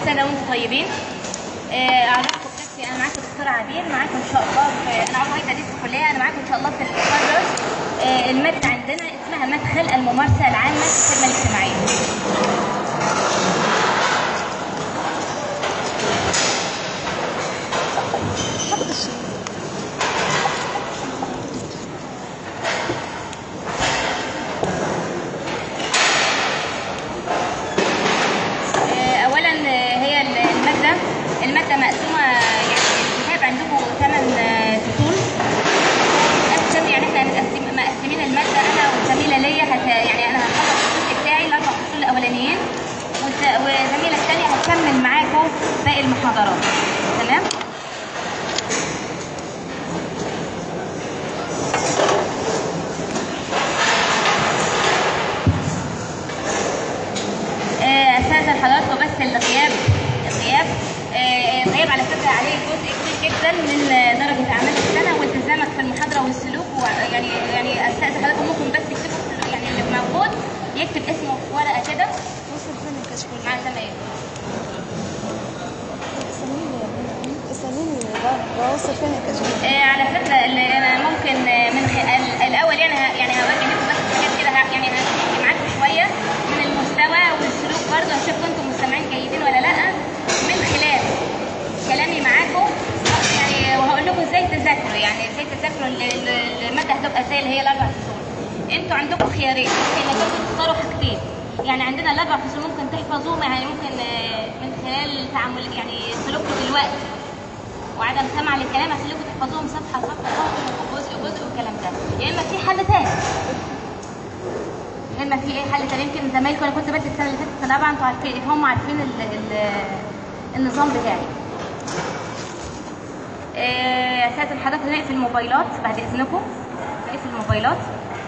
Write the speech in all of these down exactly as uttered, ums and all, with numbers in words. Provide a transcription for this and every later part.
سنه وانتم طيبين. اعرفكم بنفسي، انا معاكم دكتوره عبير، معاكم ان شاء الله في انا عضويه تدريس الكليه، انا معاكم ان شاء الله في المحاضره. الماده عندنا اسمها مدخل الممارسه العامه في الخدمه الاجتماعيه. اولا هي الماده الماده مقسومه، يعني الكتاب عندكم ثمان فصول. قسم يعني احنا مقسم مقسمين الماده، انا وزميله ليا هت يعني انا هخلص الجزء بتاعي الاربع فصول الاولانيين، وزميله الثانيه هتكمل معاكم باقي المحاضرات. تمام؟ استاذن حضراتكم بس الغياب الغياب الغياب على فكره عليه جزء كبير جدا من درجه اعمال السنه والتزامك في المحاضره والسلوك، ويعني يعني استاذن حضراتكم ممكن بس تكتبوا يعني اللي موجود يكتب اسمه في ورقه كده وصل فين الكشف مع زمايله. اساليني ده وصل فين الكشف؟ على فكره انا ممكن من خلال الاول يعني يعني هواجه لكم بس حاجات كده، يعني هحكي معاكم شويه من المستوى والسلوك برضه، هشوف انتم مستمعين جيدين ولا لا من خلال كلامي معاكم، يعني وهقول لكم ازاي تذاكروا، يعني ازاي تذاكروا الماده هتبقى ازاي اللي هي الاربع فصول. انتوا عندكم خيارين، ممكن انكم تختاروا حاجتين، يعني عندنا الاربع فصول ممكن تحفظوهم، يعني ممكن من خلال تعامل يعني سلوككم دلوقتي وعدم سمع للكلام هخليكم تحفظوهم صفحه صفحه وجزء جزء والكلام ده، يا اما في حل ثاني يا اما في ايه حل ثاني. يمكن زمايلكم انا كنت بدي السنه اللي فاتت سنه رابعه، انتوا عارفين هم عارفين ال ال النظام بتاعي. اساتذه حضرتك نقفل الموبايلات بعد اذنكم، نقفل الموبايلات.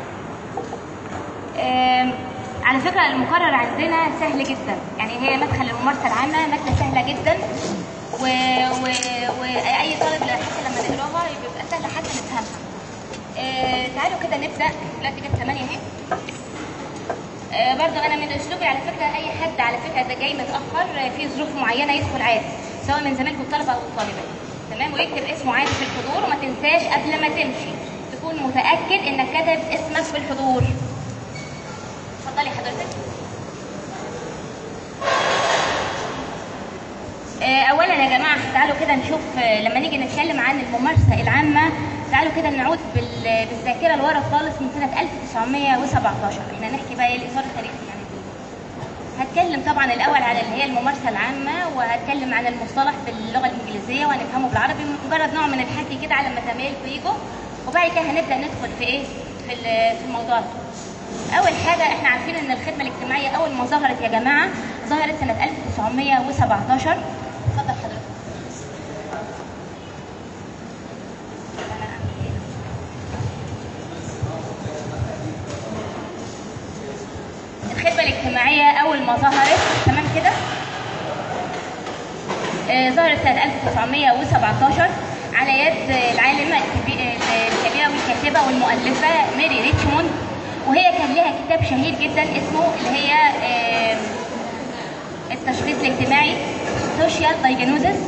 على فكره المقرر عندنا سهل جدا، يعني هي مدخل الممارسه العامه ماده سهله جدا، واي طالب حتى لما نقراها بيبقى سهل حتى نفهمها. أه تعالوا كده نبدا دلوقتي كده ثمانية اهي. أه برضه انا من اسلوبي على فكره اي حد على فكره ده جاي متاخر في ظروف معينه يدخل عادي، سواء من زمايلكم الطلبه او الطالبات، تمام، ويكتب اسمه عادي في الحضور، وما تنساش قبل ما تمشي تكون متاكد انك كاتب اسمك في الحضور. اتفضلي حضرتك. اولا يا جماعه تعالوا كده نشوف لما نيجي نتكلم عن الممارسه العامه، تعالوا كده نعود بالذاكره لورا خالص من سنه ألف وتسعمية وسبعتاشر. احنا نحكي بقى ايه الاثار التاريخي يعني دي. هتكلم طبعا الاول على اللي هي الممارسه العامه، وهتكلم عن المصطلح باللغه الانجليزيه وهنفهمه بالعربي، مجرد نوع من الحكي كده على ما زمايلكم يجوا، وبعد كده هنبدا ندخل في ايه في في الموضوع. اول حاجه احنا عارفين ان الخدمه الاجتماعيه اول ما ظهرت يا جماعه ظهرت سنه ألف وتسعمية وسبعتاشر. اتفضل حضرتك. الخدمه الاجتماعيه اول ما ظهرت تمام كده آه ظهرت سنه ألف وتسعمية وسبعتاشر على يد العالمه الكبيره والكاتبه والمؤلفه ماري ريتشموند، وهي كان لها كتاب شهير جدا اسمه اللي هي آه التشخيص الاجتماعي سوشيال دايجنوزس.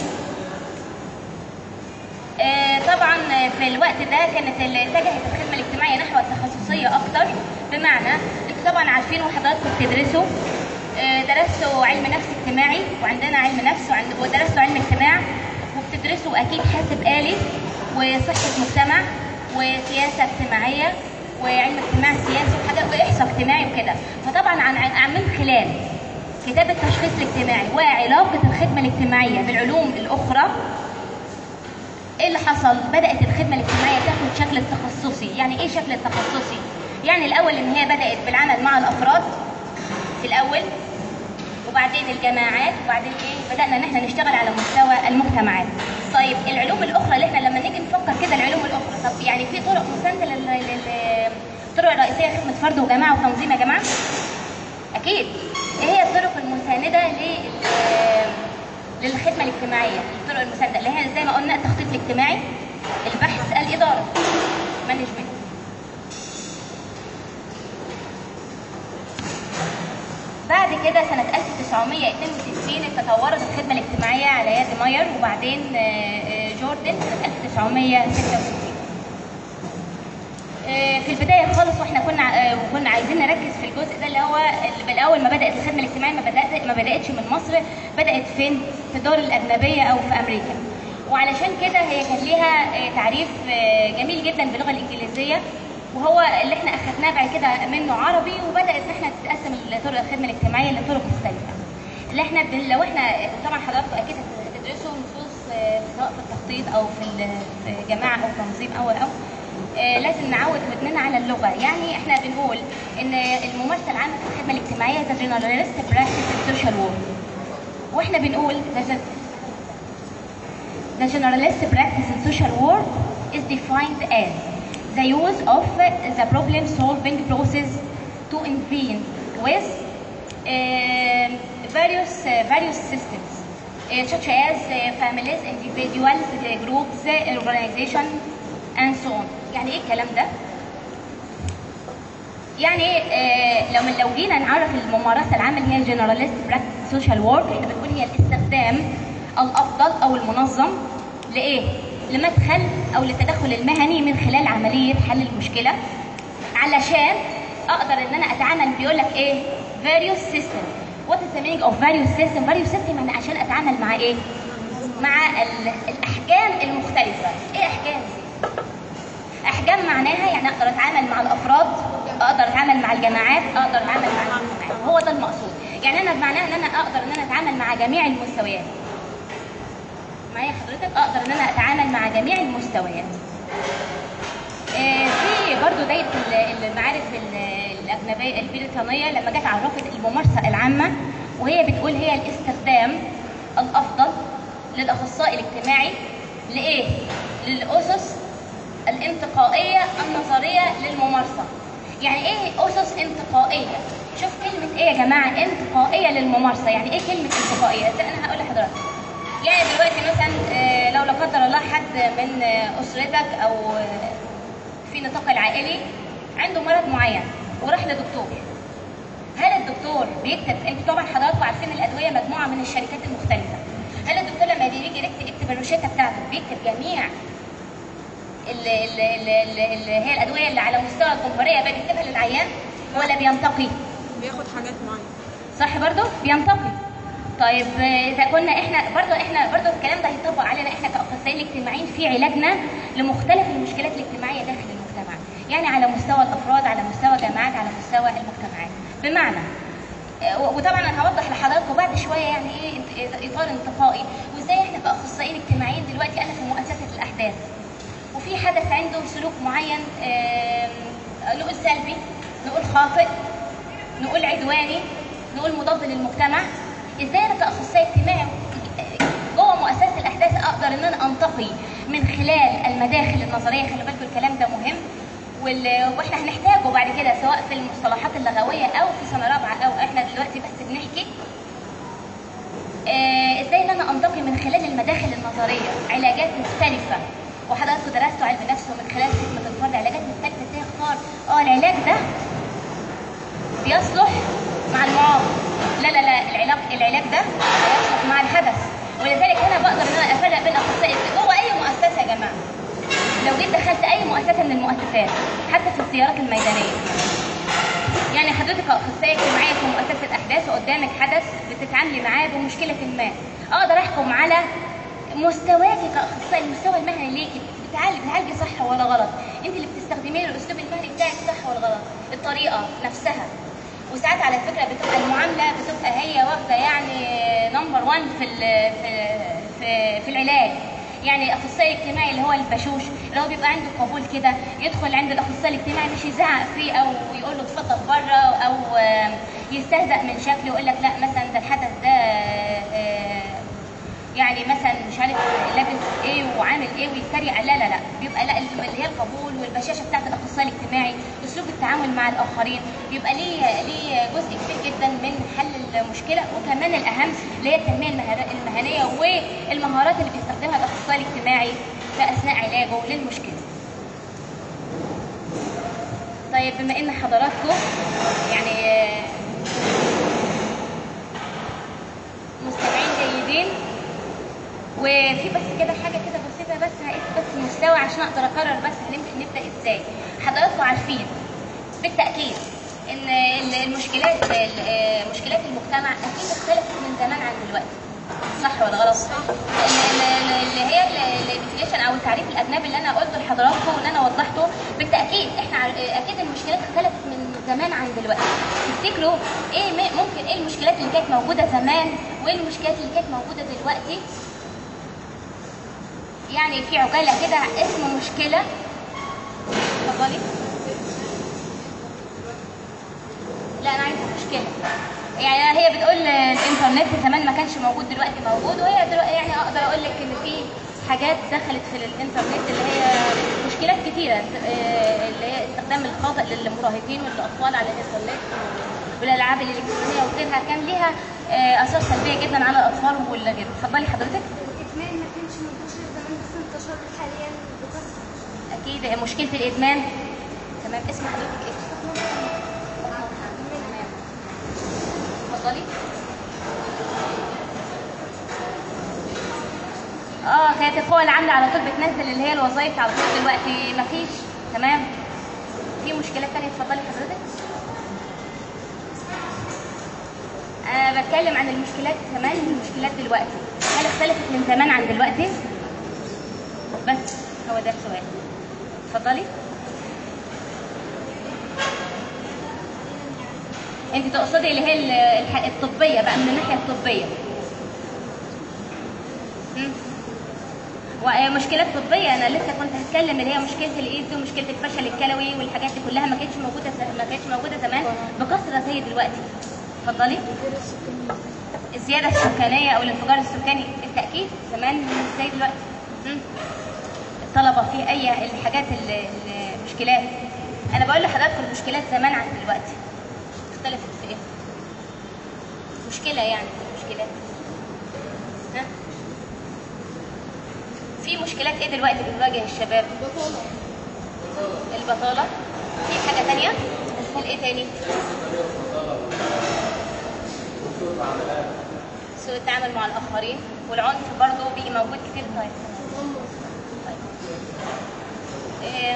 آه طبعا في الوقت ده كانت اتجهت الخدمه الاجتماعيه نحو التخصصيه اكتر، بمعنى انتوا طبعا عارفين وحضراتكم بتدرسوا آه درستوا علم نفس اجتماعي، وعندنا علم نفس ودرستوا علم اجتماع، وبتدرسوا اكيد حاسب آلي وصحه مجتمع وسياسه اجتماعيه وعلم اجتماع سياسي وحاجات واحصاء اجتماعي وكده. فطبعا عن من خلال كتاب التشخيص الاجتماعي وعلاقه الخدمه الاجتماعيه بالعلوم الاخرى، ايه اللي حصل؟ بدات الخدمه الاجتماعيه تاخد شكل التخصصي. يعني ايه شكل التخصصي؟ يعني الاول ان هي بدات بالعمل مع الافراد في الاول، وبعدين الجماعات، وبعدين ايه بدانا ان احنا نشتغل على مستوى المجتمعات. طيب العلوم الاخرى اللي احنا لما نيجي نفكر كده العلوم الاخرى، طب يعني في طرق مسانده للطرق الرئيسيه خدمه فرد وجماعه وتنظيم يا جماعه؟ اكيد. ايه هي الطرق المسانده للخدمه الاجتماعيه؟ الطرق المسانده اللي هي زي ما قلنا التخطيط الاجتماعي، البحث، الاداره، مانجمنت. بعد كده سنه ألف تسعمية اتنين وستين تطورت الخدمة الاجتماعية على يد ماير، وبعدين جوردن سنة ألف وتسعمية ستة وستين. في البداية خالص واحنا كنا كنا عايزين نركز في الجزء ده اللي هو بالأول ما بدأت الخدمة الاجتماعية ما بدأت ما بدأتش من مصر، بدأت فين؟ في الدول الأجنبية أو في أمريكا. وعلشان كده هي كان ليها تعريف جميل جدا باللغة الإنجليزية، وهو اللي احنا اخذناه بعد كده منه عربي، وبدات ان احنا تتقسم طرق الخدمه الاجتماعيه لطرق مختلفه. اللي احنا لو احنا طبعا حضراتكم اكيد هتدرسوا نصوص سواء في التخطيط او في في جماعه او تنظيم او او لازم نعود ودننا على اللغه. يعني احنا بنقول ان الممارسه العامه في الخدمه الاجتماعيه ذا جنراليست براكتس ان سوشيال وورك، واحنا بنقول ذا جنراليست براكتس ان سوشيال وورك is defined as the use of the problem-solving process to intervene with uh, various uh, various systems uh, such as uh, families, individuals, groups, organization, and so on. يعني ايه الكلام ده؟ يعني آه لو لو جينا نعرف الممارسه العامه اللي هي generalist practice social work، احنا بنقول هي الاستخدام الافضل او المنظم لايه؟ لمدخل او للتدخل المهني من خلال عمليه حل المشكله، علشان اقدر ان انا اتعامل. بيقول لك ايه؟ various system. what is the meaning of various system؟ various system يعني عشان اتعامل مع ايه؟ مع الاحجام المختلفه. ايه احجام دي؟ احجام معناها يعني اقدر اتعامل مع الافراد، اقدر اتعامل مع الجماعات، اقدر اتعامل مع المجتمعات. هو ده المقصود. يعني انا بمعناها ان انا اقدر ان انا اتعامل مع جميع المستويات. معايا حضرتك؟ اقدر ان انا اتعامل مع جميع المستويات. آه في برضو دايره المعارف الاجنبيه البريطانيه لما جت عرفت الممارسه العامه، وهي بتقول هي الاستخدام الافضل للاخصائي الاجتماعي لايه؟ للاسس الانتقائيه النظريه للممارسه. يعني ايه اسس انتقائيه؟ شوف كلمه ايه يا جماعه؟ انتقائيه للممارسه. يعني ايه كلمه انتقائيه؟ انا هقول لحضرتك. يعني دلوقتي مثلا لو لا قدر الله حد من اسرتك او في نطاق العائلي عنده مرض معين وراح لدكتور، هل الدكتور بيكتب؟ انتوا طبعا حضراتكم عارفين الادويه مجموعه من الشركات المختلفه. هل الدكتور لما بيجي يكتب الروشته بتاعته بيكتب جميع اللي, اللي, اللي هي الادويه اللي على مستوى الجمهوريه بقى بيكتبها للعيان، ولا بينتقي؟ بياخد حاجات معينه. صح برضه؟ بينتقي. طيب اذا كنا احنا برضه احنا برضه الكلام ده هيطبق علينا احنا كاخصائيين اجتماعيين في علاجنا لمختلف المشكلات الاجتماعيه داخل المجتمع، يعني على مستوى الافراد، على مستوى جماعات، على مستوى المجتمعات. بمعنى وطبعا انا هوضح لحضراتكم بعد شويه يعني ايه اطار انتقائي، وازاي احنا كاخصائيين اجتماعيين دلوقتي انا في مؤسسه الاحداث وفي حدث عنده سلوك معين، نقول سلبي، نقول خاطئ، نقول عدواني، نقول مضاد للمجتمع. ازاي انا كاخصائي اجتماعي جوه مؤسسه الاحداث اقدر ان انا انتقي من خلال المداخل النظريه؟ خلي بالكم الكلام ده مهم، واحنا هنحتاجه بعد كده سواء في المصطلحات اللغويه او في سنه رابعه، او احنا دلوقتي بس بنحكي آه ازاي ان انا انتقي من خلال المداخل النظريه علاجات مختلفه. وحضراتكم درستوا علم نفس ومن خلال خدمه الفرد علاجات مختلفه ازاي اختار اه العلاج ده بيصلح مع المعاق، لا لا لا العلاج العلاج ده بيصلح مع الحدث. ولذلك انا بقدر ان انا افرق بين اخصائي جوه اي مؤسسه يا جماعه. لو جيت دخلت اي مؤسسه من المؤسسات حتى في الزيارات الميدانيه، يعني حضرتك كاخصائيه اجتماعيه في مؤسسه احداث وقدامك حدث بتتعاملي معاه بمشكله ما، اقدر احكم على مستواكي كاخصائي، المستوى المهني ليكي، بتعالجي بتعالجي صح ولا غلط، انت اللي بتستخدميه الاسلوب المهني بتاعك صح ولا غلط، الطريقه نفسها. وساعات على فكره بتبقى المعامله بتبقى هي واخده يعني نمبر واحد في في في, في العلاج. يعني الاخصائي الاجتماعي اللي هو البشوش اللي هو بيبقى عنده قبول كده يدخل عند الاخصائي الاجتماعي مش يزعق فيه او يقول له اتفضل بره او يستهزأ من شكله ويقول لك لا مثلا ده الحدث ده يعني مثلا مش عارف لابس ايه وعامل ايه ويتريق. لا لا لا بيبقى لا اللي هي القبول والبشاشه بتاعت الاخصائي الاجتماعي، اسلوب التعامل مع الاخرين بيبقى ليه ليه جزء كبير جدا من حل المشكله. وكمان الاهم اللي هي التنميه المهنيه والمهارات اللي بيستخدمها الاخصائي الاجتماعي في اثناء علاجه للمشكله. طيب بما ان حضراتكم يعني وفي بس كده حاجه كده بسيطه بس هقيس بس المستوى عشان اقدر اقرر بس هنبدا نبدا ازاي. حضراتكم عارفين بالتاكيد ان المشكلات مشكلات المجتمع اكيد اختلفت من زمان عن دلوقتي، صح ولا غلط؟ اللي هي الديفينيشن او التعريف الاجنبي اللي انا قلته لحضراتكم واللي انا وضحته بالتاكيد احنا اكيد المشكلات اختلفت من زمان عن دلوقتي. تفتكروا ايه ممكن ايه المشكلات اللي كانت موجوده زمان وايه المشكلات اللي كانت موجوده دلوقتي؟ يعني في عجاله كده اسمه مشكله. اتفضلي. لا انا عايزه مشكله. يعني هي بتقول الانترنت زمان ما كانش موجود دلوقتي موجود، وهي دلوقتي يعني اقدر اقول لك ان في حاجات دخلت في الانترنت اللي هي مشكلات كتيره، اللي هي استخدام الخاطئ للمراهقين والاطفال على الانترنت والالعاب الالكترونيه وغيرها كان ليها اثار سلبيه جدا على الاطفال والغيره. اتفضلي حضرتك. الادمان ما كانش منتشر زمان بس انتشر حاليا بكثره. اكيد مشكله الادمان. تمام. اسم حضرتك ايه؟ اتفضلي. اه كانت القوى العامله على طول بتنزل اللي هي الوظائف على طول، دلوقتي مفيش. تمام. في مشكلات ثانيه. اتفضلي حضرتك. انا بتكلم عن المشكلات زمان والمشكلات دلوقتي، هل اختلفت من زمان عن دلوقتي؟ بس هو ده السؤال. اتفضلي. انت تقصدي اللي هي الطبيه بقى من الناحيه الطبيه. امم ومشكلات طبيه انا لسه كنت هتكلم اللي هي مشكله الايدز ومشكله الفشل الكلوي والحاجات دي كلها ما كانتش موجوده ما كانتش موجوده زمان بكثره زي دلوقتي. اتفضلي. الزياده السكانيه او الانفجار السكاني بالتاكيد زمان مش زي دلوقتي. امم الطلبه في اي الحاجات المشكلات. انا بقول لحضراتكم المشكلات زمان عن دلوقتي اختلفت في ايه؟ مشكله يعني مشكلات. ها؟ في مشكلات ايه دلوقتي بتواجه الشباب؟ البطاله. البطاله. في حاجه ثانيه؟ هل ايه ثاني؟ سوء التعامل مع الاخرين والعنف برضه بيجي موجود كتير. طيب. طيب. إيه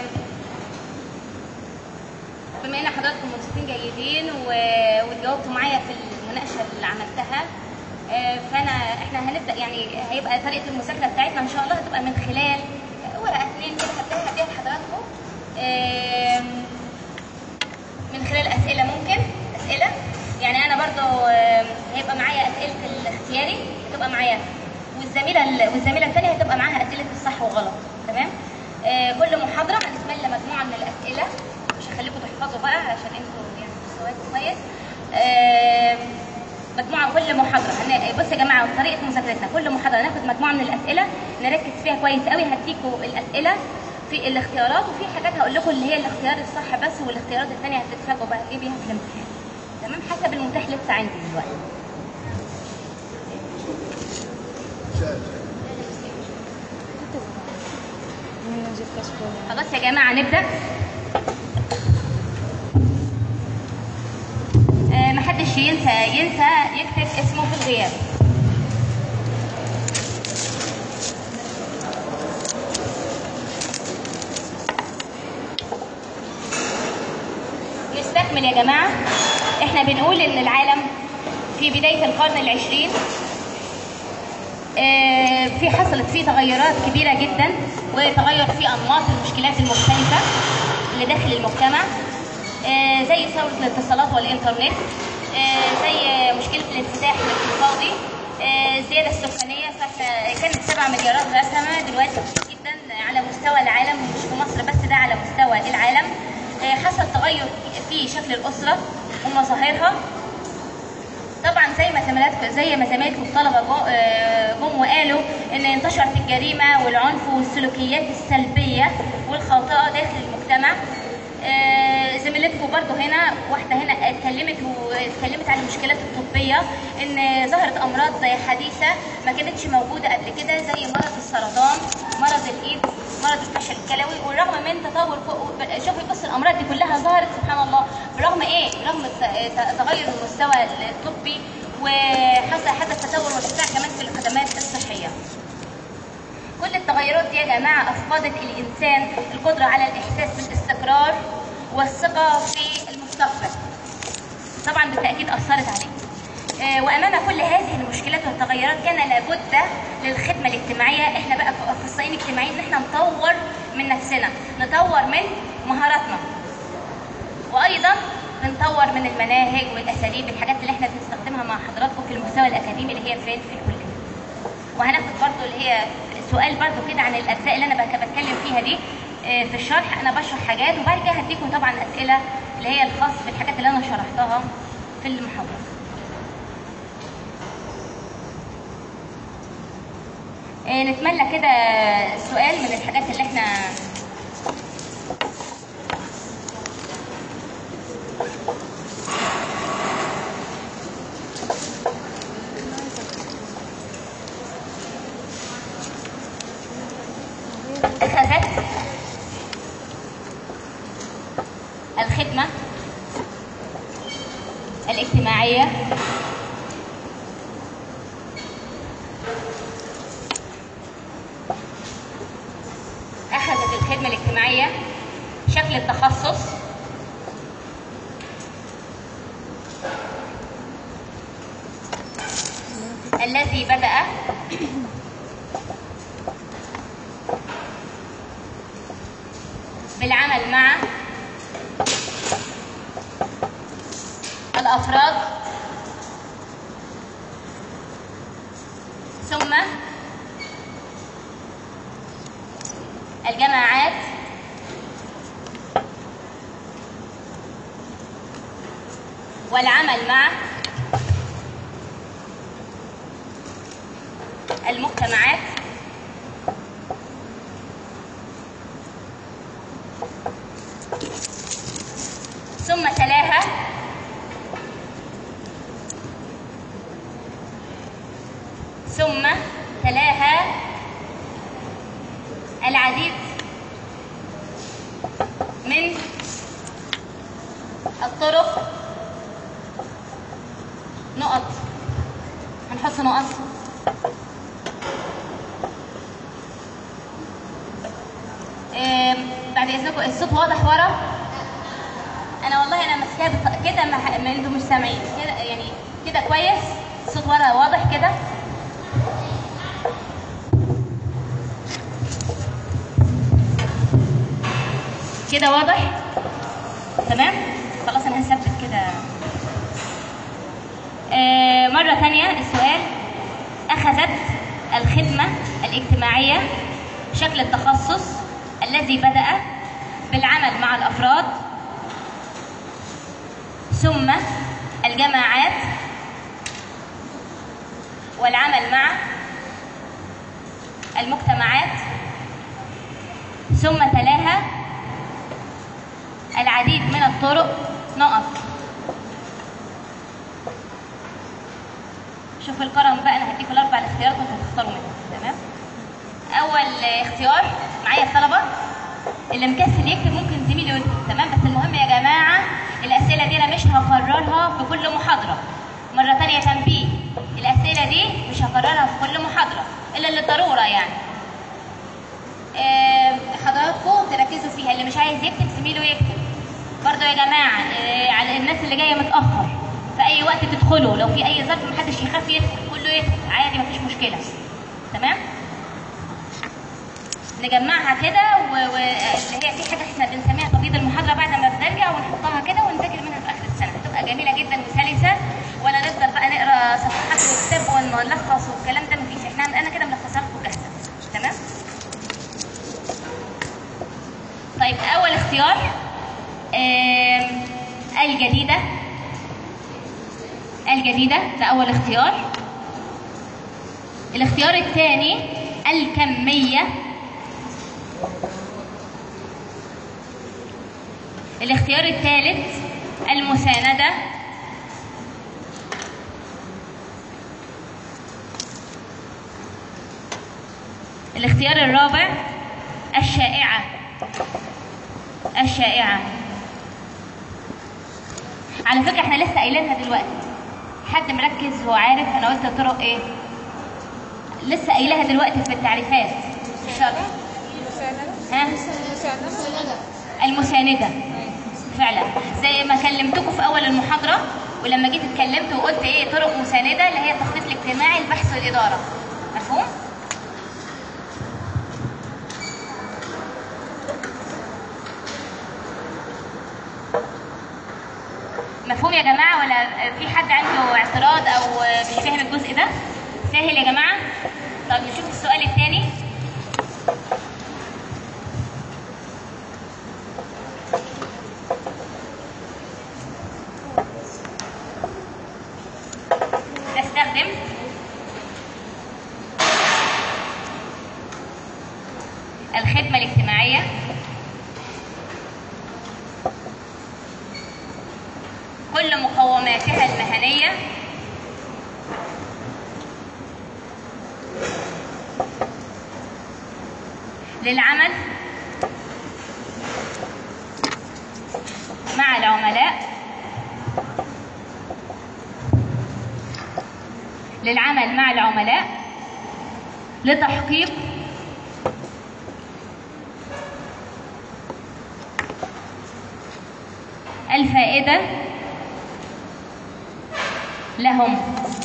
بما ان حضراتكم مدرسين جيدين وتجاوبتوا معايا في المناقشه اللي عملتها، فانا احنا هنبدا يعني هيبقى طريقه المذاكره بتاعتنا ان شاء الله هتبقى من خلال ورقه اثنين كده هبداها هديها لحضراتكم من خلال اسئله. ممكن اسئله يعني انا برضو هيبقى معايا اسئله الاختياري هتبقى معايا، والزميله والزميله الثانيه هتبقى معاها اسئله الصح وغلط. تمام. كل محاضره هنسمي لنا مجموعه من الاسئله، مش هخليكم تحفظوا بقى عشان انتوا يعني مستواكم كويس. مجموعه كل محاضره. بصوا يا جماعه طريقه مذاكرتنا كل محاضره ناخد مجموعه من الاسئله نركز فيها كويس قوي. هديكم الاسئله في الاختيارات وفي حاجات هقول لكم اللي هي الاختيار الصح بس، والاختيارات الثانيه هتتفاجئوا بقى ايه بيها في الامتحان. تمام. حسب المتاح لسه عندي دلوقتي. خلاص يا جماعه نبدا. آه محدش ينسى ينسى يكتب اسمه في الغياب. نستكمل يا جماعه. احنا بنقول ان العالم في بدايه القرن العشرين آه في حصلت فيه تغيرات كبيره جدا وتغير في انماط المشكلات المختلفه اللي داخل المجتمع، آه زي ثوره الاتصالات والانترنت، آه زي مشكله الانفتاح الاقتصادي، آه الزياده السكانيه. فاحنا كانت سبعة مليارات رسمه دلوقتي كتير جدا على مستوى العالم مش في مصر بس، ده على مستوى العالم. آه حصل تغير في شكل الاسره ومظاهرها. طبعا زي ما زميلاتكم زي ما زمايلكم الطلبه جم وقالوا ان انتشرت الجريمه والعنف والسلوكيات السلبيه والخاطئه داخل المجتمع. زميلتكم برضو هنا واحده هنا اتكلمت واتكلمت عن المشكلات الطبيه، ان ظهرت امراض حديثه ما كانتش موجوده قبل كده زي مرض السرطان، مرض الايدز، مرض الفشل الكلوي. والرغم من تطور شوفي بص الامراض دي كلها ظهرت سبحان الله برغم ايه؟ رغم تغير المستوى الطبي وحصل حدث تطور وارتفاع كمان في الخدمات الصحيه. يا جماعة أفقدت الإنسان القدرة على الإحساس بالاستقرار والثقة في المستقبل. طبعا بالتأكيد أثرت عليه. وأمام كل هذه المشكلات والتغيرات كان لابد للخدمة الاجتماعية، احنا بقى كأخصائيين اجتماعيين، ان احنا نطور من نفسنا، نطور من مهاراتنا، وأيضا نطور من المناهج والأساليب، الحاجات اللي احنا بنستخدمها مع حضراتكم في المستوى الأكاديمي اللي هي فين في الكلية. وهناخد برضو اللي هي سؤال برضو كده عن الأجزاء اللي أنا بتكلم فيها دي في الشرح. أنا بشرح حاجات وبعد كده هديكم طبعا أسئلة اللي هي الخاص بالحاجات اللي أنا شرحتها في المحاضرة. نتمنى كده سؤال من الحاجات اللي احنا أخذت الخدمة الاجتماعية أخذت الخدمة الاجتماعية شكل التخصص الذي بدأ بالعمل مع الأفراد ثم الجماعات والعمل مع المجتمعات ثم تلاها ثم تلاها العديد من الطرق. نقط، هنحط نقط. بعد اذنكم الصوت واضح ورا؟ انا والله انا ماسكاه كده، ما انتم مش سامعين كده، يعني كده كويس؟ الصوت ورا واضح كده؟ كده واضح؟ تمام؟ خلاص انا هثبت كده. آه مرة ثانية السؤال: أخذت الخدمة الاجتماعية شكل التخصص الذي بدأ بالعمل مع الأفراد ثم الجماعات والعمل مع المجتمعات ثم تلاها العديد من الطرق. نقط. شوفوا الكرم بقى، انا هديكم الاربع الاختيارات وانتوا هتختاروا منهم. تمام؟ اول اختيار معايا الطلبه اللي مكسل يكتب ممكن زميله يكتب. تمام؟ بس المهم يا جماعه الاسئله دي انا مش هكررها في كل محاضره. مره ثانيه تنبيه، الاسئله دي مش هكررها في كل محاضره الا للضروره يعني. آه حضراتكم تركزوا فيها، اللي مش عايز يكتب زميله يكتب. برضه يا جماعه آه على الناس اللي جايه متاخر، في اي وقت تدخلوا، لو في اي ظرف محدش يخاف يدخل، كله يدخل عادي مفيش مشكله. تمام؟ نجمعها كده، واللي هي في حاجه احنا بنسميها تبييض المحاضره بعد ما بنرجع ونحطها كده ونذاكر منها في اخر السنه، هتبقى جميله جدا وسلسه، ولا نفضل بقى نقرا صفحات وكتاب ونلخص والكلام ده مفيش. احنا انا كده ملخصها لكم جاهزه. تمام؟ طيب اول اختيار آه الجديده. الجديدة ده أول اختيار. الاختيار الثاني الكمية. الاختيار الثالث المساندة. الاختيار الرابع الشائعة. الشائعة. على فكرة احنا لسه قايلينها دلوقتي، حد مركز وعارف انا قلت الطرق ايه؟ لسه قايلها دلوقتي في التعريفات. ها؟ المساندة فعلا، زي ما كلمتكم في أول المحاضرة، ولما جيت اتكلمت وقلت إيه طرق مساندة اللي هي التخطيط الاجتماعي، البحث والإدارة. مفهوم؟ مفهوم يا جماعة ولا في حد عنده اعتراض أو مش فاهم الجزء ده؟ سهل يا جماعة؟ طب نشوف السؤال الثاني. تستخدم الخدمة الاجتماعية كل مقوماتها المهنية للعمل مع العملاء للعمل مع العملاء لتحقيق الفائدة لهم،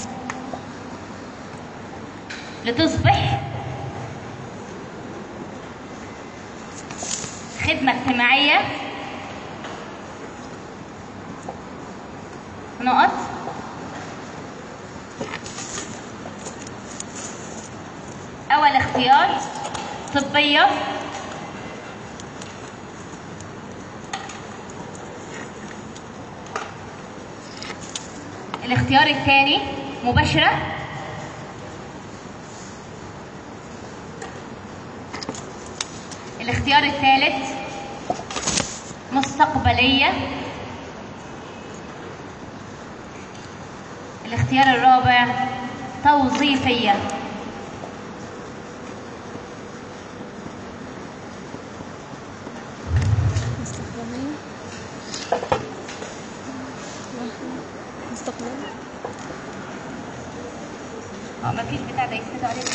لتصبح خدمة اجتماعية نقط أول اختيار طبية الاختيار الثاني مباشرة الاختيار الثالث مستقبلية الاختيار الرابع توظيفية. مستقبلية مستقبلية اه مفيش بتاع ده يسندوا عليه.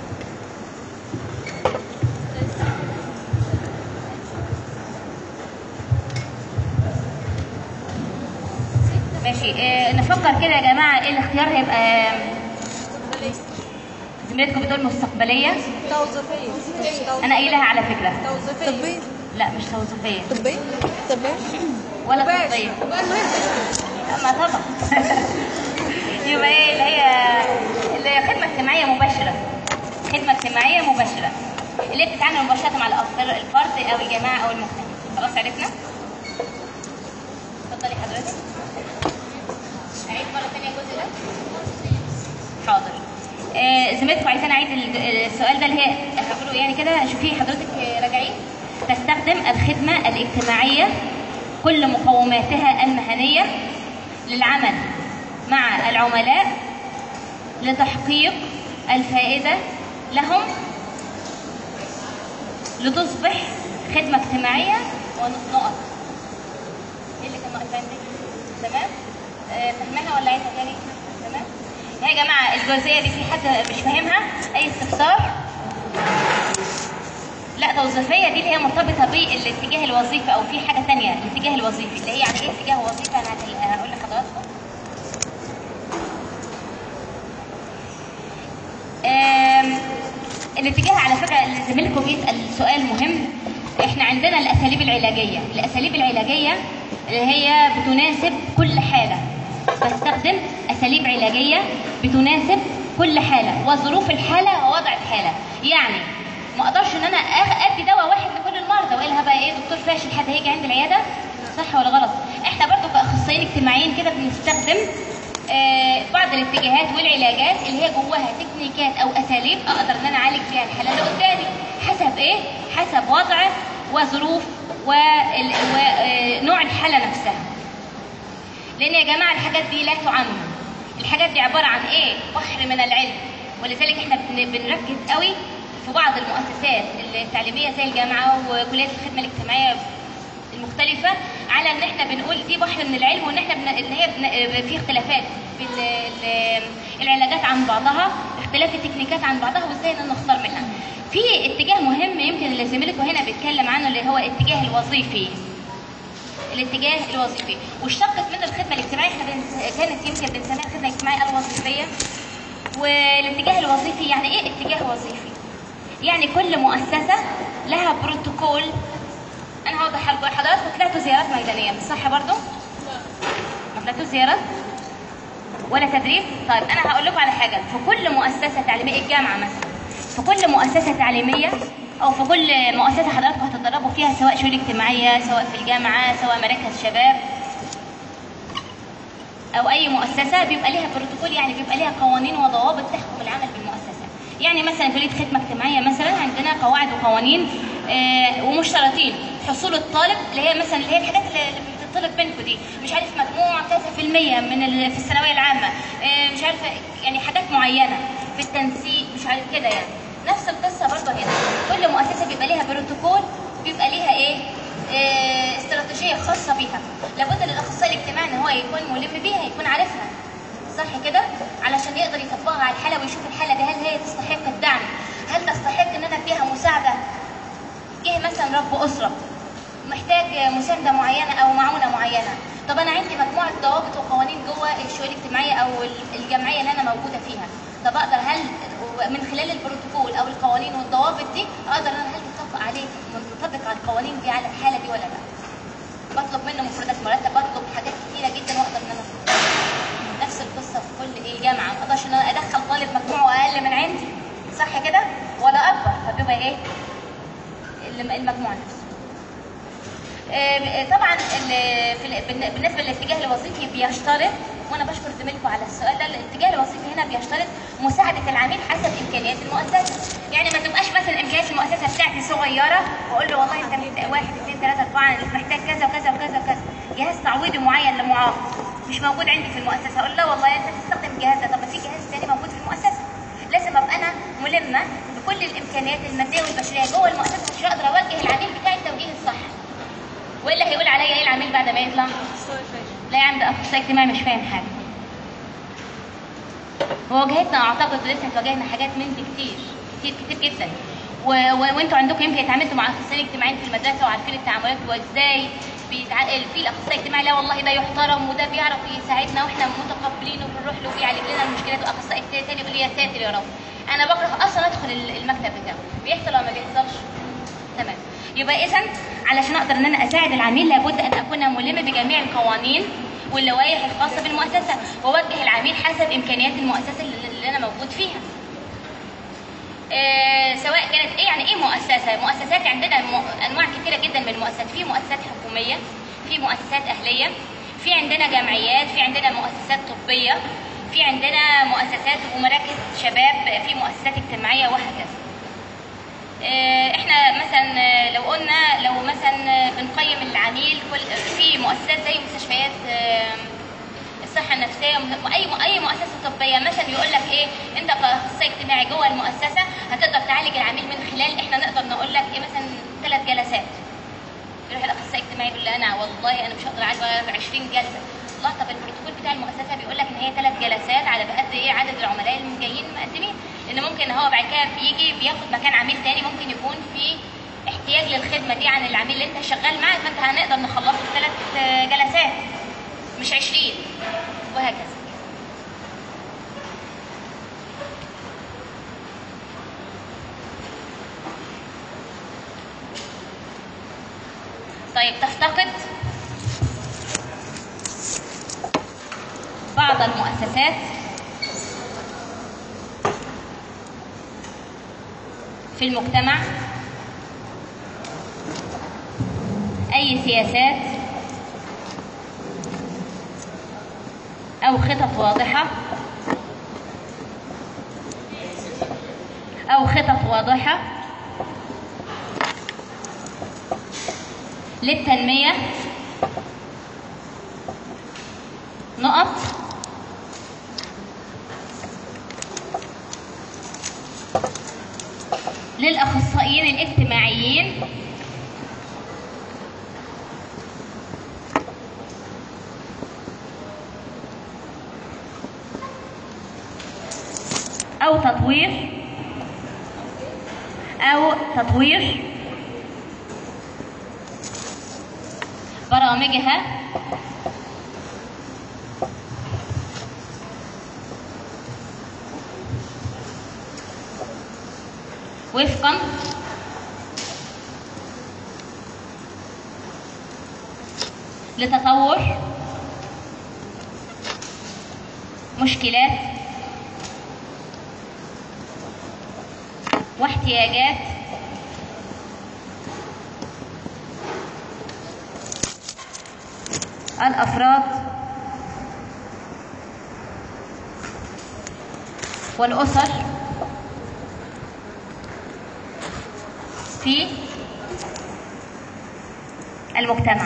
ماشي. اه نفكر كده يا جماعه ايه الاختيار هيبقى. زميلتكم بتقول مستقبليه. توظيفية. انا قايلها على فكره. توظيفية. طبية. لا مش توظيفيه. طبية. طبية. ولا طبيه. ما طبعا. يبقى ايه اللي هي اللي هي خدمه اجتماعيه مباشره. خدمه اجتماعيه مباشره اللي بتتعامل مباشره مع الافراد الفرد او الجماعه او المجتمع. خلاص عرفنا؟ اتفضلي حضرتك. اعيد مره ثانيه الجزء ده. حاضر. آه زميلتكم عايزين اعيد السؤال ده اللي هي هقوله يعني كده. شوفي حضرتك راجعين. تستخدم الخدمه الاجتماعيه كل مقوماتها المهنيه للعمل مع العملاء لتحقيق الفائدة لهم لتصبح خدمة اجتماعية ونقط. ايه اللي كان ناقص عندك؟ تمام؟ آه فهمها ولا عايزها تاني؟ تمام؟ يا جماعة الجزئية دي في حد مش فاهمها؟ أي استفسار؟ لا توظيفية دي اللي هي مرتبطة بالاتجاه الوظيفي أو في حاجة تانية الاتجاه الوظيفي اللي هي يعني ايه اتجاه وظيفي. أنا هقول لحضراتكم. الاتجاه على فكره اللي زميلكم بيسال سؤال مهم. احنا عندنا الاساليب العلاجيه، الاساليب العلاجيه اللي هي بتناسب كل حاله. بستخدم اساليب علاجيه بتناسب كل حاله وظروف الحاله ووضع الحاله. يعني ما اقدرش ان انا ادي دواء واحد لكل المرضى والا هبقى ايه دكتور فاشل حد هيجي عند العياده. صح ولا غلط؟ احنا برضو كاخصائيين اجتماعيين كده بنستخدم آه بعض الاتجاهات والعلاجات اللي هي جواها تكنيكات او اساليب اقدر ان انا اعالج بيها الحاله اللي قدامي حسب ايه؟ حسب وضع وظروف ونوع الحاله نفسها. لان يا جماعه الحاجات دي لا تعمم. الحاجات دي عباره عن ايه؟ بحر من العلم. ولذلك احنا بنركز قوي في بعض المؤسسات التعليميه زي الجامعه وكليات الخدمه الاجتماعيه المختلفه على ان احنا بنقول دي بحر من العلم وان احنا بن... ان هي بن... في اختلافات في ال... ال... العلاجات عن بعضها، اختلاف التكنيكات عن بعضها، وازاي ان نختار منها. في اتجاه مهم يمكن اللي زميلكم هنا بيتكلم عنه اللي هو الاتجاه الوظيفي. الاتجاه الوظيفي واشتقت منه الخدمه الاجتماعيه، احنا كانت يمكن بنسميها الخدمه الاجتماعيه الوظيفيه. والاتجاه الوظيفي يعني ايه اتجاه وظيفي؟ يعني كل مؤسسه لها بروتوكول. انا هوضح لكم، حضراتكم طلعتوا زيارات ميدانيه مش صح برضو؟ لا ما طلعتوش زيارات ولا تدريب؟ طيب انا هقول لكم على حاجه، في كل مؤسسه تعليميه، الجامعه مثلا، في كل مؤسسه تعليميه او في كل مؤسسه حضراتكم هتتدربوا فيها، سواء شؤون اجتماعيه، سواء في الجامعه، سواء مراكز شباب او اي مؤسسه، بيبقى ليها بروتوكول، يعني بيبقى ليها قوانين وضوابط تحكم العمل بالمؤسسه. يعني مثلا كليه خدمه اجتماعيه مثلا عندنا قواعد وقوانين آه ومشترطين. حصول الطالب اللي هي مثلا اللي هي الحاجات اللي بتطلب منكم دي، مش عارف مجموع كذا في المية من في الثانويه العامه، آه مش عارفه يعني حاجات معينه في التنسيق، مش عارف كده يعني. نفس القصه برضه هنا، كل مؤسسه بيبقى ليها بروتوكول، بيبقى ليها ايه؟ إيه استراتيجيه خاصه بيها. لابد للاخصائي الاجتماعي ان هو يكون ملم بيها، يكون عارفها صح كده، علشان يقدر يطبقها على الحاله ويشوف الحاله دي هل هي تستحق الدعم، هل تستحق ان انا اديها مساعده. جه مثلا رب اسره محتاج مسانده معينه او معونه معينه، طب انا عندي مجموعه ضوابط وقوانين جوه الشؤون الاجتماعيه او الجمعيه اللي انا موجوده فيها، طب اقدر هل من خلال البروتوكول او القوانين والضوابط دي اقدر انا هل تطبق عليه نطبق على القوانين دي على الحاله دي ولا لا؟ بطلب منه مفردات مرتب، بطلب حاجات كتيره جدا واقدر ان انا نفس القصه في كل ايه جامعه، ما اقدرش ان انا ادخل طالب مجموعه اقل من عندي صح كده ولا اكبر، فبيبقى ايه المجموع نفسه. طبعا بالنسبه للاتجاه الوظيفي بيشترط، وانا بشكر زميلكم على السؤال ده، الاتجاه الوظيفي هنا بيشترط مساعده العميل حسب امكانيات المؤسسه. يعني ما تبقاش مثلا امكانيات المؤسسه بتاعتي صغيره واقول له والله انت محتاج واحد اثنين ثلاثه اربعه محتاج كذا وكذا وكذا وكذا، جهاز تعويضي معين لمعاق مش موجود عندي في المؤسسه، اقول لا والله انت تستخدم الجهاز ده، طب ما في جهاز ثاني موجود في المؤسسه. لازم ابقى انا ملمه بكل الامكانيات الماديه والبشريه جوه المؤسسه عشان اقدر اوجه العميل بتاعي التوجيه الصح. والا هيقول عليا ايه العميل بعد ما يطلع؟ لا يا عم ده اخصائي اجتماعي مش فاهم حاجه. وواجهتنا اعتقد لسه هتواجهنا حاجات من دي كتير كتير كتير جدا، و... و... وانتوا عندكم يمكن اتعاملتوا مع اخصائيين اجتماعيين في المدرسه وعارفين التعاملات وازاي بيتع... في الاخصائي الاجتماعي لا والله ده يحترم وده بيعرف يساعدنا واحنا متقبلينه وبنروح له وبيعالج لنا المشكلات، واخصائي تاني يقول لي يا ساتر يا رب انا بكره اصلا ادخل المكتب بتاعه. بيحصل ولا ما بيحصلش؟ تمام. يبقى اذا علشان اقدر ان انا اساعد العميل لابد ان اكون ملم بجميع القوانين واللوائح الخاصه بالمؤسسه، واوجه العميل حسب امكانيات المؤسسه اللي انا موجود فيها. إيه سواء كانت ايه يعني ايه مؤسسه؟ مؤسسات عندنا انواع كثيره جدا من المؤسسات، في مؤسسات حكوميه، في مؤسسات اهليه، في عندنا جمعيات، في عندنا مؤسسات طبيه، في عندنا مؤسسات ومراكز شباب، في مؤسسات اجتماعيه وهكذا. احنا مثلا لو قلنا لو مثلا بنقيم العميل كل في مؤسسات زي مستشفيات الصحه النفسيه واي اي مؤسسه طبيه مثلا يقول لك ايه انت كاخصائي اجتماعي جوه المؤسسه هتقدر تعالج العميل من خلال احنا نقدر نقول لك ايه مثلا ثلاث جلسات. يروح الاخصائي الاجتماعي يقول لي انا والله انا مش هقدر اعالج عشرين جلسه. لا طب البروتوكول بتاع المؤسسه بيقول لك ان هي ثلاث جلسات على قد ايه عدد العملاء اللي جايين مقدمين، لان ممكن هو بعد كده بيجي بياخد مكان عميل ثاني ممكن يكون في احتياج للخدمه دي عن العميل اللي انت شغال معاه، فانت هنقدر نخلصه في ثلاث جلسات مش عشرين وهكذا. طيب تفتقد بعض المؤسسات في المجتمع أي سياسات أو خطط واضحة أو خطط واضحة للتنمية نقط للأخصائيين الاجتماعيين أو تطوير أو تطوير برامجها وفقا لتطور مشكلات واحتياجات الأفراد والأسر في المجتمع.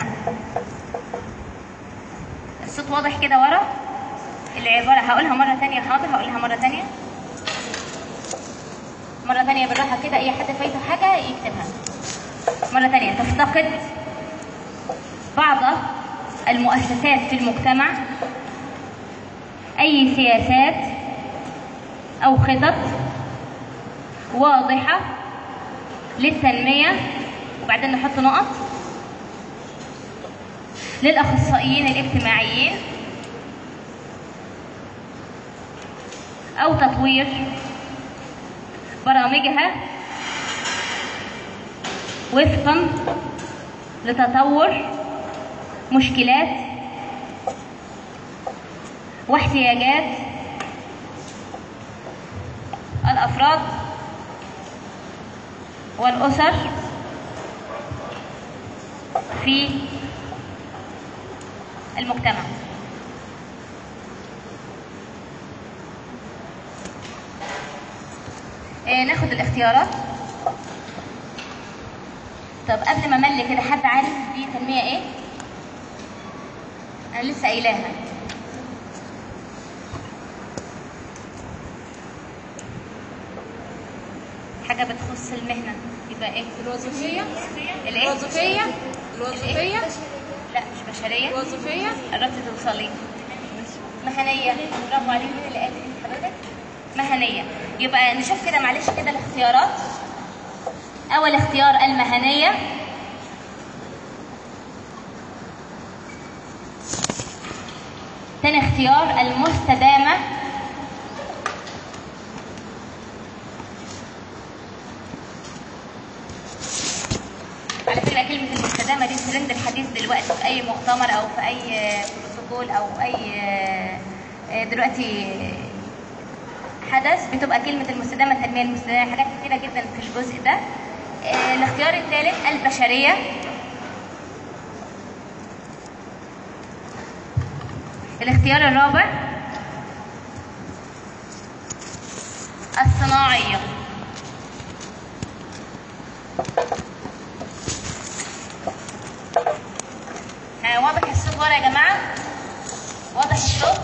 الصوت واضح كده ورا؟ العبارة هقولها مرة تانية. حاضر، هقولها مرة تانية مرة تانية بالراحة كده. أي حد فايته حاجة يكتبها مرة تانية. تفتقد بعض المؤسسات في المجتمع أي سياسات أو خطط واضحة للتنمية، وبعدين نحط نقط، للأخصائيين الاجتماعيين أو تطوير برامجها وفقا لتطور مشكلات واحتياجات الأفراد والأسر في المجتمع. آه ناخد الاختيارات. طب قبل ما املي كده، حد عارف دي تنمية ايه؟ انا لسه قايلاها. حاجة بتخص المهنة، يبقى ايه؟ الوظيفية. الايه؟ الوظيفية. الوظيفية. لا مش بشرية. الوظيفية. قربت توصلي. مهنية. برافو عليك. مين اللي قالت حضرتك؟ مهنية. يبقى نشوف كده معلش كده الاختيارات. أول اختيار المهنية. ثاني اختيار المستدامة. على فكرة كلمة المستدامة دي ترند الحديث دلوقتي في أي مؤتمر أو في أي بروتوكول أو أي دلوقتي حدث بتبقى كلمة المستدامة، التنمية المستدامة، حاجات كتيرة جدا في الجزء ده. الاختيار الثالث البشرية. الاختيار الرابع الصناعية. ها واضح الصوت ورا يا جماعة؟ واضح الصوت؟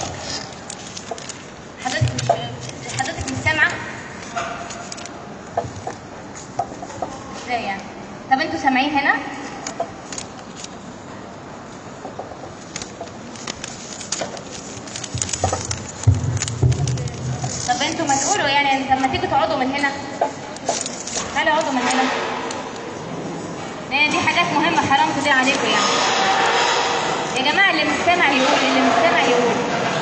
حضرتك مش حضرتك مش سامعة؟ ازاي يعني؟ طب انتوا سامعين هنا؟ طب انتوا ما تقولوا يعني، طب ما تيجوا تقعدوا من هنا. تعالوا اقعدوا من هنا. لان دي حاجات مهمة حرام تضيع عليكم يعني. يا جماعة اللي مش سامع يقول، اللي مش سامع يقول.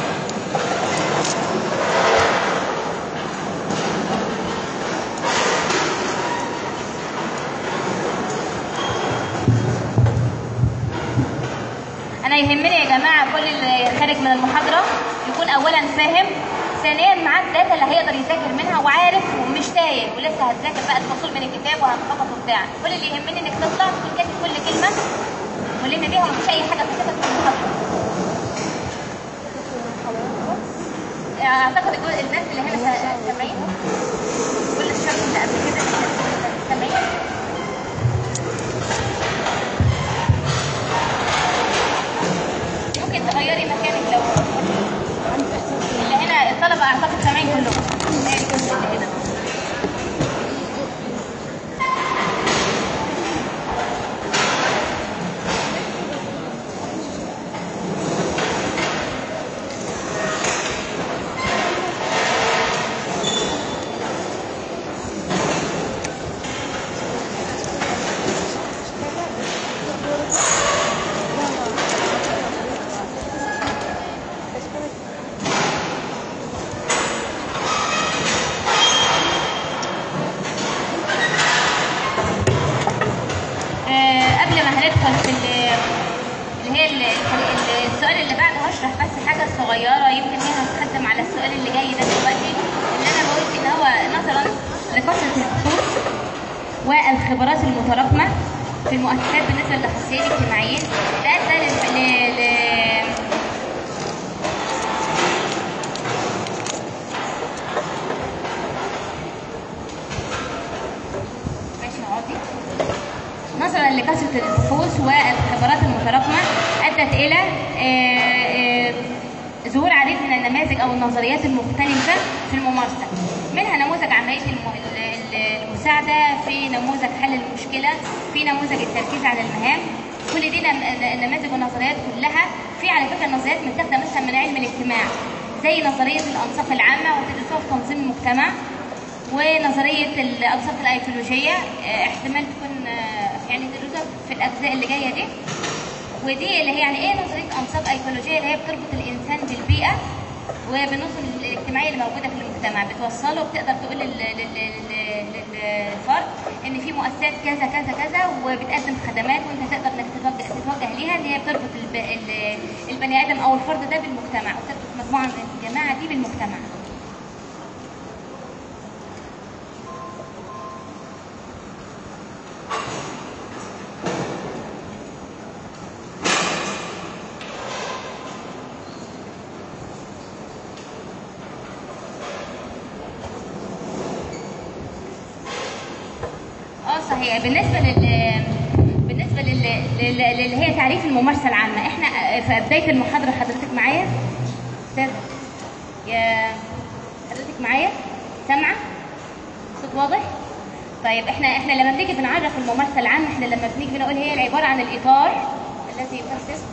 أنا يهمني يا جماعة كل اللي خارج من المحاضرة يكون أولاً فاهم، ثانياً معاه الداتا اللي هيقدر يذاكر منها وعارف ومش تايه ولسه هتذاكر بقى الفصول من الكتاب وهتخبط وبتاع. كل اللي يهمني إنك تطلع تكون كاتب كل كلمة ولم بيها ومفيش أي حاجة تتكتب في المحاضرة. أعتقد الجزء الناس اللي هنا سامعين كل الشرح اللي قبل كده سامعين. ممكن تغيري مكانك لو اللي هنا الطلبة أعتقد سامعين كلهم. اللي هنا الخبرات المتراكمه في المؤسسات بالنسبه للاخصائيين الاجتماعيين، ده ادى ل... ل... ل... نظرا لكثرة البحوث والخبرات المتراكمة أدت إلى ظهور عديد من النماذج أو النظريات المختلفة في الممارسة، منها نموذج عملية المساعدة، في نموذج حل المشكلة، في نموذج التركيز على المهام. كل دي النماذج والنظريات كلها في على فكرة نظريات متاخدة مثلا من علم الاجتماع زي نظرية الأنساق العامة وتدرسوها في تنظيم المجتمع، ونظرية الأنساق الأيكولوجية احتمال تكون يعني تدرسوها في الأجزاء اللي جاية دي. ودي اللي هي يعني إيه نظرية أنساق أيكولوجية، اللي هي بتربط الإنسان بالبيئة وبالنظم الاجتماعية اللي موجودة في المجتمع، بتوصله وبتقدر تقول للفرد إن في مؤسسات كذا كذا كذا وبتقدم خدمات وأنت تقدر إنك تتوجه ليها، اللي هي بتربط البني آدم أو الفرد ده بالمجتمع، وبتربط مجموعة من الجماعة دي بالمجتمع. صحيح. بالنسبه لل بالنسبه لل... لل... اللي هي تعريف الممارسه العامه، احنا في بدايه المحاضره حضرتك معايا استاذ يا حضرتك معايا سامعه صوت واضح؟ طيب احنا احنا لما بنيجي بنعرف الممارسه العامه، احنا لما بنيجي بنقول هي عباره عن الاطار الذي يؤسس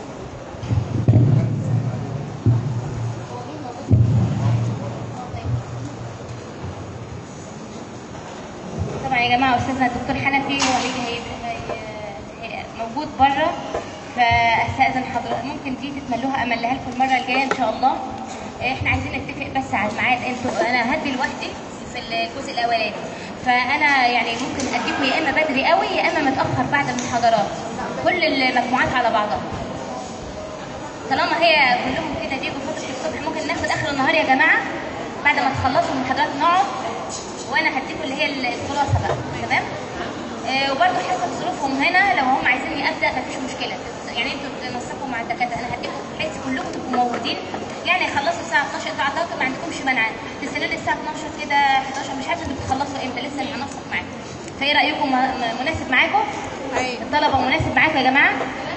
يا جماعه. استاذنا الدكتور حنفي هو هيجي هي موجود بره، فاستاذن حضرتك ممكن دي تتملوها املها لكم المره الجايه ان شاء الله. احنا عايزين نتفق بس على الميعاد، انتوا انا هدي لوحدي في الجزء الاولاني، فانا يعني ممكن اديكم يا اما بدري قوي يا اما متاخر بعد المحاضرات، كل المجموعات على بعضها. طالما هي كلهم كده بيجوا فتره الصبح، ممكن ناخد اخر النهار يا جماعه بعد ما تخلصوا المحاضرات، نقعد وانا هديكم اللي هي الخلاصه بقى، تمام؟ آه وبرده حسب ظروفهم هنا، لو هم عايزيني ابدا مفيش مشكله، يعني انتوا تنسقوا مع الدكاتره، انا هديكم بحيث كلكم تبقوا موجودين، يعني يخلصوا الساعه اتناشر، انتوا اعتقد ما عندكمش مانع تستنوا لي الساعه اتناشر كده حداشر، مش عارفه انتوا بتخلصوا امتى، لسه هننسق معاكم. فايه رايكم؟ مناسب معاكم؟ الطلبه مناسب معاكم يا جماعه؟